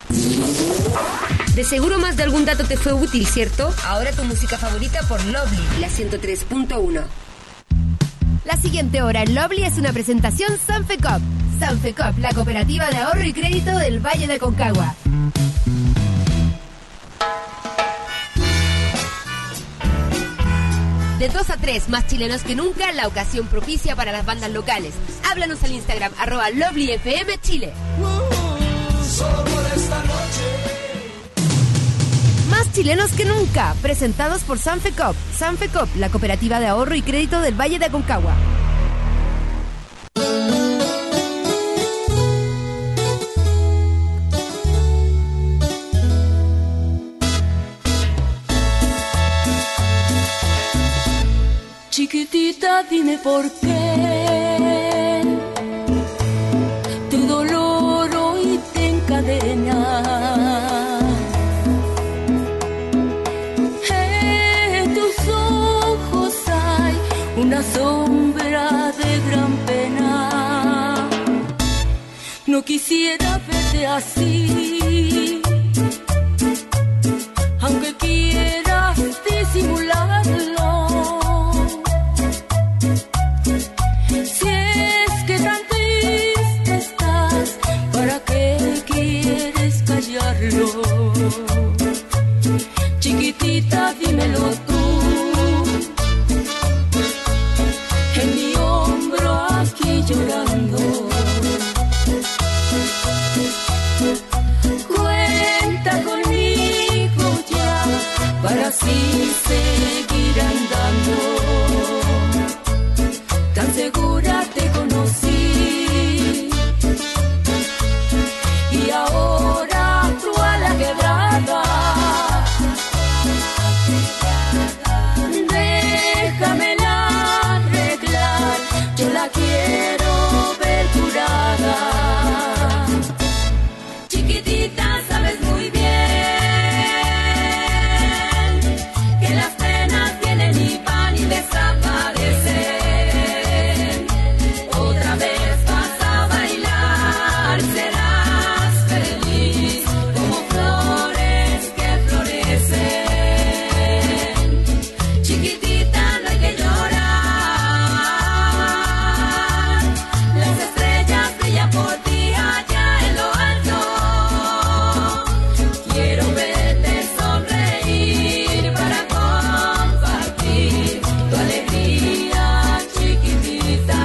De seguro más de algún dato te fue útil, ¿cierto? Ahora tu música favorita por Lovely, la 103.1. La siguiente hora en Lovely es una presentación Sanfecop. Sanfecop, la cooperativa de ahorro y crédito del Valle de Aconcagua. De 2 a 3, más chilenos que nunca, la ocasión propicia para las bandas locales. Háblanos al Instagram, @LovelyFMChile. Solo por esta noche. Más chilenos que nunca, presentados por Sanfecop. Sanfecop, la cooperativa de ahorro y crédito del Valle de Aconcagua. Chiquitita, dime por qué tu dolor hoy te encadena. En tus ojos hay una sombra de gran pena. No quisiera verte así, aunque quieras disimularlo. Chiquitita, dímelo tú. En mi hombro aquí llorando. Cuenta conmigo ya para así seguir andando. Tan segura te conocí y ahora tú a la quebrada. Déjamela arreglar, yo la quiero ver curada. Chiquitita, sabes muy bien que las penas vienen y van y desaparecen. Otra vez vas a bailar, serás feliz como flores que florecen. Chiquitita, no hay que llorar, las estrellas brillan por ti allá en lo alto. Quiero verte sonreír para compartir tu alegría, chiquitita.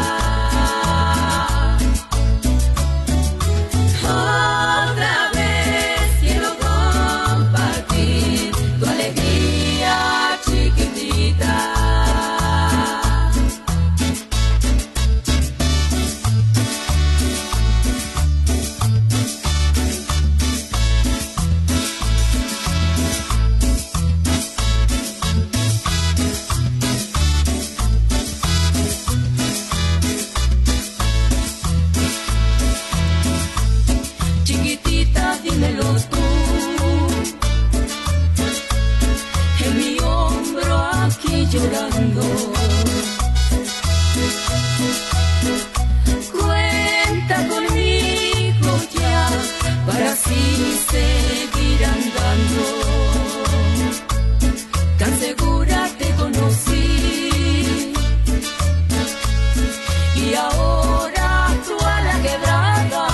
Otra vez quiero compartir tu alegría, chiquitita. Chiquitita, dímelo tú. En mi hombro aquí llorando. Cuenta conmigo ya para así seguir andando. Tan segura te conocí y ahora tú a la quebrada.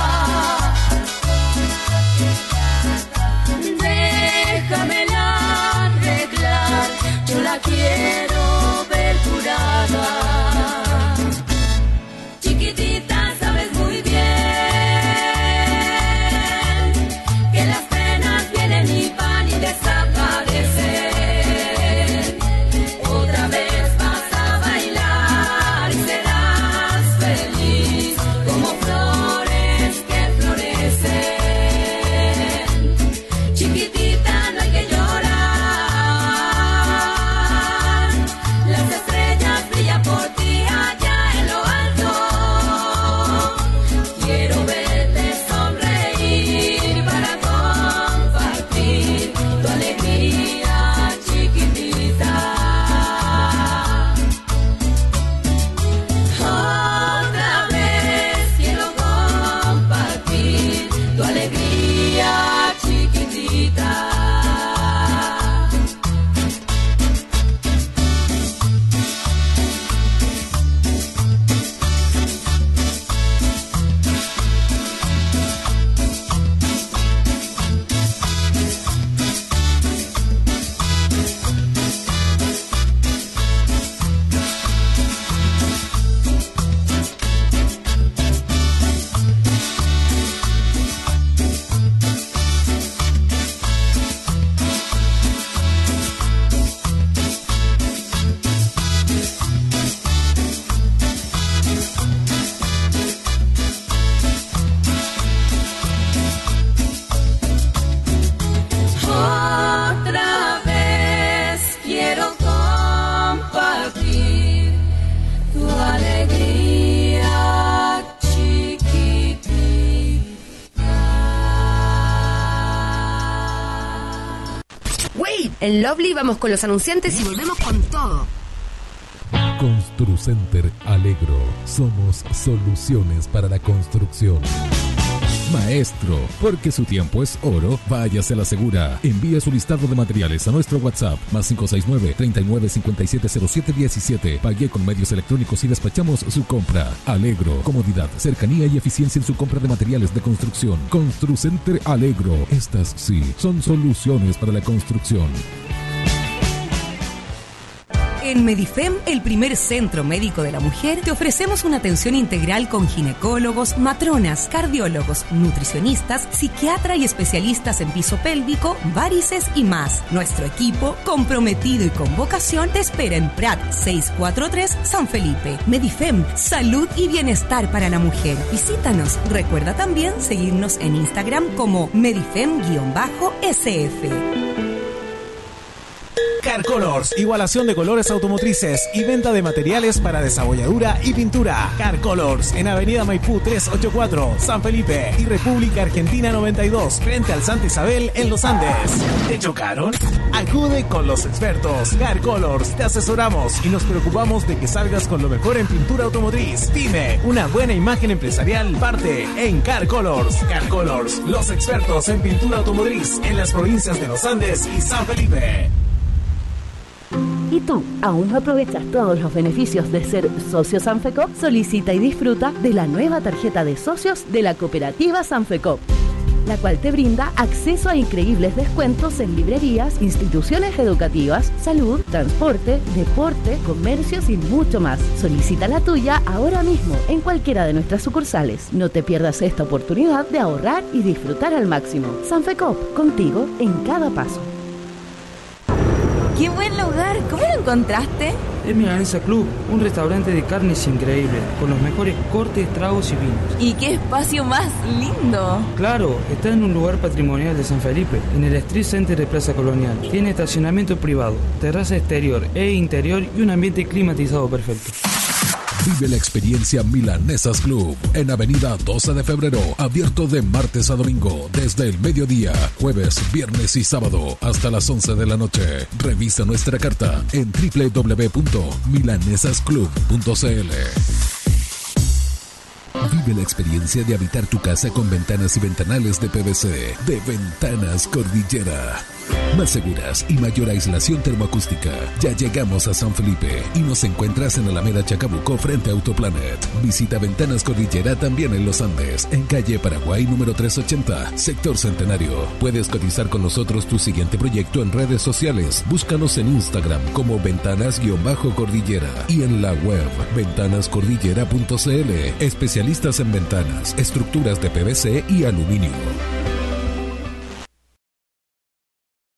Déjamela arreglar, yo la quiero ver curada. Chiquitita, sabes muy bien que las penas vienen y van y desaparecen. Otra vez vas a bailar y serás feliz como flores que florecen. Chiquitita, no hay que llorar, las estrellas brillan por ti allá en lo alto. Quiero verte sonreír para compartir tu alegría, chiquitita. Otra vez quiero compartir tu alegría, chiquitita. bonita. En Lovely vamos con los anunciantes y volvemos con todo. Construcenter Alegro. Somos soluciones para la construcción. Maestro, porque su tiempo es oro, váyase a la segura. Envíe su listado de materiales a nuestro WhatsApp, más 569-39570717. Pague con medios electrónicos y despachamos su compra. Alegro, comodidad, cercanía y eficiencia en su compra de materiales de construcción. Construcenter Alegro. Estas sí, son soluciones para la construcción. En Medifem, el primer centro médico de la mujer, te ofrecemos una atención integral con ginecólogos, matronas, cardiólogos, nutricionistas, psiquiatra y especialistas en piso pélvico, varices y más. Nuestro equipo, comprometido y con vocación, te espera en Prat 643 San Felipe. Medifem, salud y bienestar para la mujer. Visítanos. Recuerda también seguirnos en Instagram como Medifem_SF. Car Colors, igualación de colores automotrices y venta de materiales para desabolladura y pintura. Car Colors, en Avenida Maipú 384, San Felipe y República Argentina 92, frente al Santa Isabel en Los Andes. ¿Te chocaron? Acude con los expertos. Car Colors, te asesoramos y nos preocupamos de que salgas con lo mejor en pintura automotriz. Dime, una buena imagen empresarial parte en Car Colors. Car Colors, los expertos en pintura automotriz en las provincias de Los Andes y San Felipe. ¿Y tú, aún no aprovechas todos los beneficios de ser socio Sanfecop? Solicita y disfruta de la nueva tarjeta de socios de la cooperativa Sanfecop, la cual te brinda acceso a increíbles descuentos en librerías, instituciones educativas, salud, transporte, deporte, comercios y mucho más. Solicita la tuya ahora mismo en cualquiera de nuestras sucursales. No te pierdas esta oportunidad de ahorrar y disfrutar al máximo. Sanfecop, contigo en cada paso. ¡Qué buen lugar! ¿Cómo lo encontraste? Es Milanesa Club, un restaurante de carnes increíble, con los mejores cortes, tragos y vinos. ¿Y qué espacio más lindo? Claro, está en un lugar patrimonial de San Felipe, en el Street Center de Plaza Colonial. Tiene estacionamiento privado, terraza exterior e interior y un ambiente climatizado perfecto. Vive la experiencia Milanesas Club en Avenida 12 de Febrero, abierto de martes a domingo desde el mediodía, jueves, viernes y sábado hasta las 11 de la noche. Revisa nuestra carta en www.milanesasclub.cl. Vive la experiencia de habitar tu casa con ventanas y ventanales de PVC de Ventanas Cordillera. Más seguras y mayor aislación termoacústica. Ya llegamos a San Felipe y nos encuentras en Alameda Chacabuco frente a Autoplanet. Visita Ventanas Cordillera también en Los Andes, en calle Paraguay número 380, sector Centenario. Puedes cotizar con nosotros tu siguiente proyecto en redes sociales. Búscanos en Instagram como Ventanas_Cordillera y en la web ventanascordillera.cl. Especialistas en ventanas, estructuras de PVC y aluminio.